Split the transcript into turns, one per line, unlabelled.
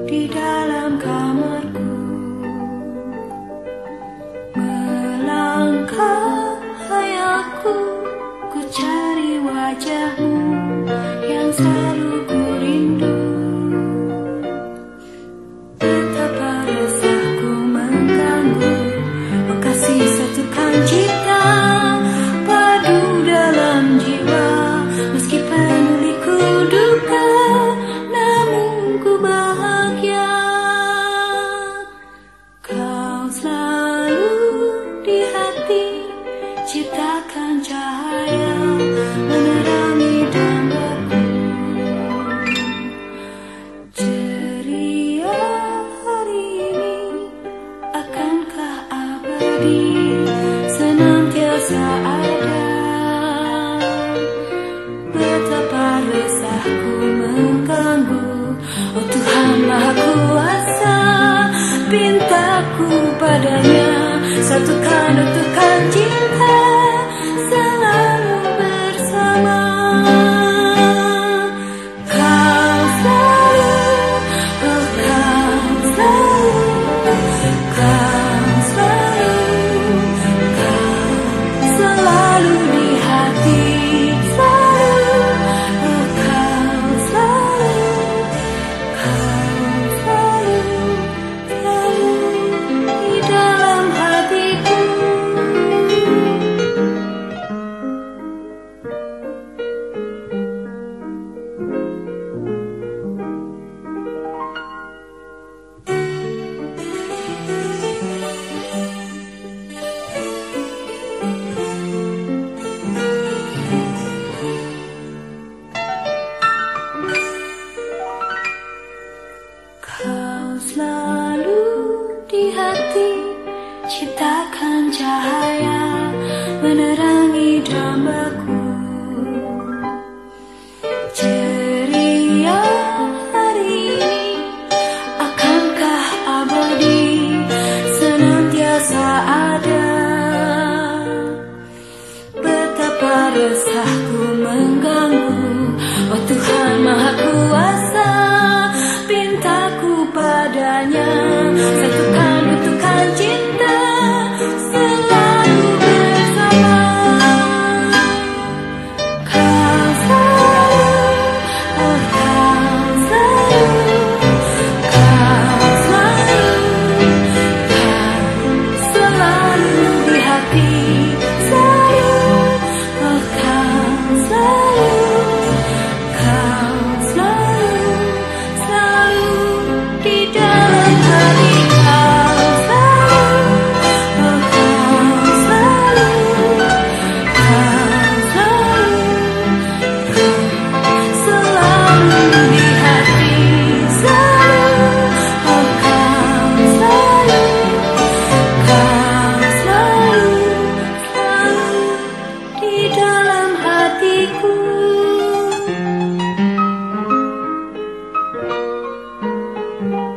di dalam kamarku, melangkah hayalku, ku cari wajahmu yang selalu ku rindu. Betapa resahku mengganggu, oh kasih satukan cipta padu dalam jiwa. Meski penuh liku duka, namun ku bahagia. Kau selalu di hati, ciptakan cahaya menerangi dambaku. Ceria hari ini akankah abadi, senantiasa ada. Betapa resahku mengganggu, oh Tuhan Maha Kuasa, pintaku padanya, satukan untukkan cinta selalu bersama. Kau selalu, oh kau selalu, kau selalu, kau selalu di hati. Kau selalu di hati, ciptakan cahaya menerangi dambaku. Ceria hari ini akankah abadi, senantiasa ada. Betapa resahku mengganggu, oh Tuhan Maha Kuasa, pintaku padanya, satukan untukkan cinta selalu bersama. Kau selalu, oh kau selalu, kau selalu, kau selalu di hati, selalu, oh kau selalu, kau selalu, selalu di dalam hati. Kau selalu, oh kau selalu, kau selalu, kau selalu di hati, selalu, oh kau selalu, kau selalu, selalu di dalam hatiku.